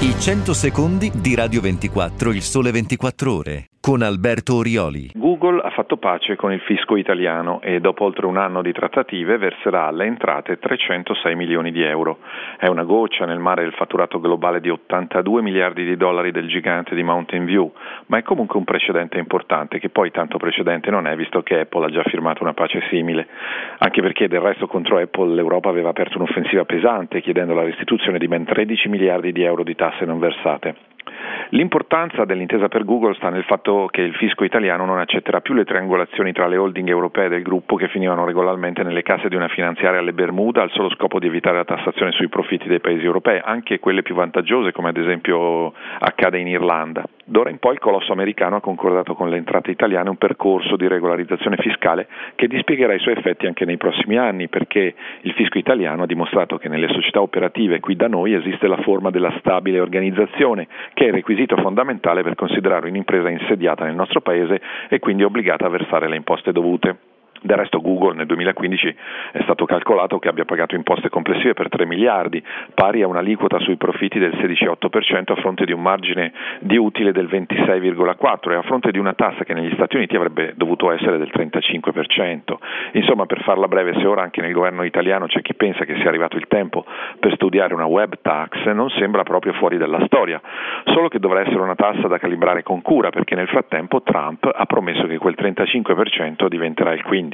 I 100 secondi di Radio 24, il Sole 24 Ore, con Alberto Orioli. Google ha fatto pace con il fisco italiano e dopo oltre un anno di trattative verserà alle entrate 306 milioni di euro. È una goccia nel mare del fatturato globale di 82 miliardi di dollari del gigante di Mountain View, ma è comunque un precedente importante, che poi tanto precedente non è, visto che Apple ha già firmato una pace simile. Anche perché del resto contro Apple l'Europa aveva aperto un'offensiva pesante, chiedendo la restituzione di ben 13 miliardi di euro di tasse non versate. L'importanza dell'intesa per Google sta nel fatto che il fisco italiano non accetterà più le triangolazioni tra le holding europee del gruppo che finivano regolarmente nelle casse di una finanziaria alle Bermuda al solo scopo di evitare la tassazione sui profitti dei paesi europei, anche quelle più vantaggiose come ad esempio accade in Irlanda. D'ora in poi il colosso americano ha concordato con le entrate italiane un percorso di regolarizzazione fiscale che dispiegherà i suoi effetti anche nei prossimi anni, perché il fisco italiano ha dimostrato che nelle società operative qui da noi esiste la forma della stabile organizzazione, che è il requisito fondamentale per considerare un'impresa insediata nel nostro paese e quindi obbligata a versare le imposte dovute. Del resto Google nel 2015 è stato calcolato che abbia pagato imposte complessive per 3 miliardi, pari a un'aliquota sui profitti del 16,8% a fronte di un margine di utile del 26,4% e a fronte di una tassa che negli Stati Uniti avrebbe dovuto essere del 35%. Insomma, per farla breve, se ora anche nel governo italiano c'è chi pensa che sia arrivato il tempo per studiare una web tax, non sembra proprio fuori dalla storia, solo che dovrà essere una tassa da calibrare con cura, perché nel frattempo Trump ha promesso che quel 35% diventerà il 15%.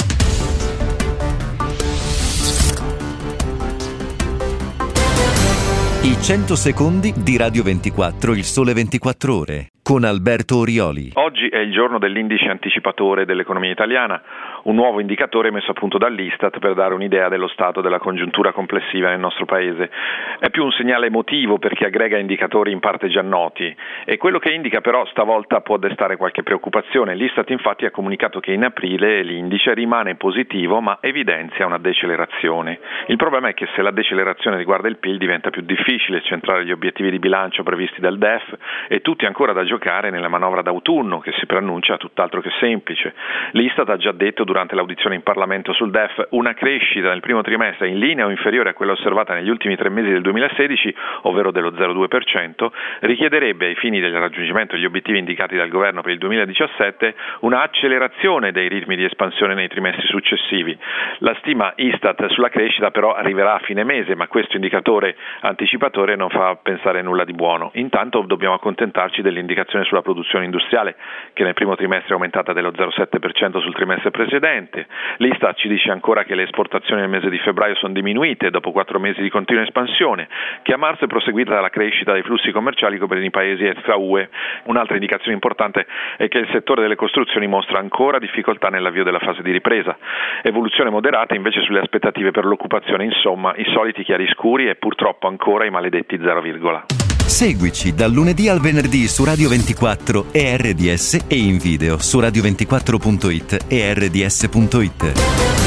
I 100 secondi di Radio 24, il Sole 24 Ore, con Alberto Orioli. Oggi è il giorno dell'indice anticipatore dell'economia italiana, un nuovo indicatore messo a punto dall'Istat per dare un'idea dello stato della congiuntura complessiva nel nostro paese. È più un segnale emotivo perché aggrega indicatori in parte già noti e quello che indica però stavolta può destare qualche preoccupazione. L'Istat infatti ha comunicato che in aprile l'indice rimane positivo ma evidenzia una decelerazione. Il problema è che se la decelerazione riguarda il PIL diventa più difficile centrare gli obiettivi di bilancio previsti dal DEF e tutti ancora da giocare nella manovra d'autunno che si preannuncia tutt'altro che semplice. L'Istat ha già detto durante l'audizione in Parlamento sul DEF una crescita nel primo trimestre in linea o inferiore a quella osservata negli ultimi 3 mesi del 2016, ovvero dello 0,2%, richiederebbe ai fini del raggiungimento degli obiettivi indicati dal governo per il 2017 una accelerazione dei ritmi di espansione nei trimestri successivi. La stima Istat sulla crescita però arriverà a fine mese, ma questo indicatore anticipatore non fa pensare nulla di buono. Intanto dobbiamo accontentarci dell'indicazione sulla produzione industriale, che nel primo trimestre è aumentata dello 0,7% sul trimestre precedente. L'Istat ci dice ancora che le esportazioni nel mese di febbraio sono diminuite dopo 4 mesi di continua espansione, che a marzo è proseguita la crescita dei flussi commerciali con i paesi extra UE. Un'altra indicazione importante è che il settore delle costruzioni mostra ancora difficoltà nell'avvio della fase di ripresa. Evoluzione moderata invece sulle aspettative per l'occupazione, insomma i soliti chiaroscuri e purtroppo ancora i maledetti 0, Seguici dal lunedì al venerdì su Radio 24 e RDS e in video su radio24.it e rds.it.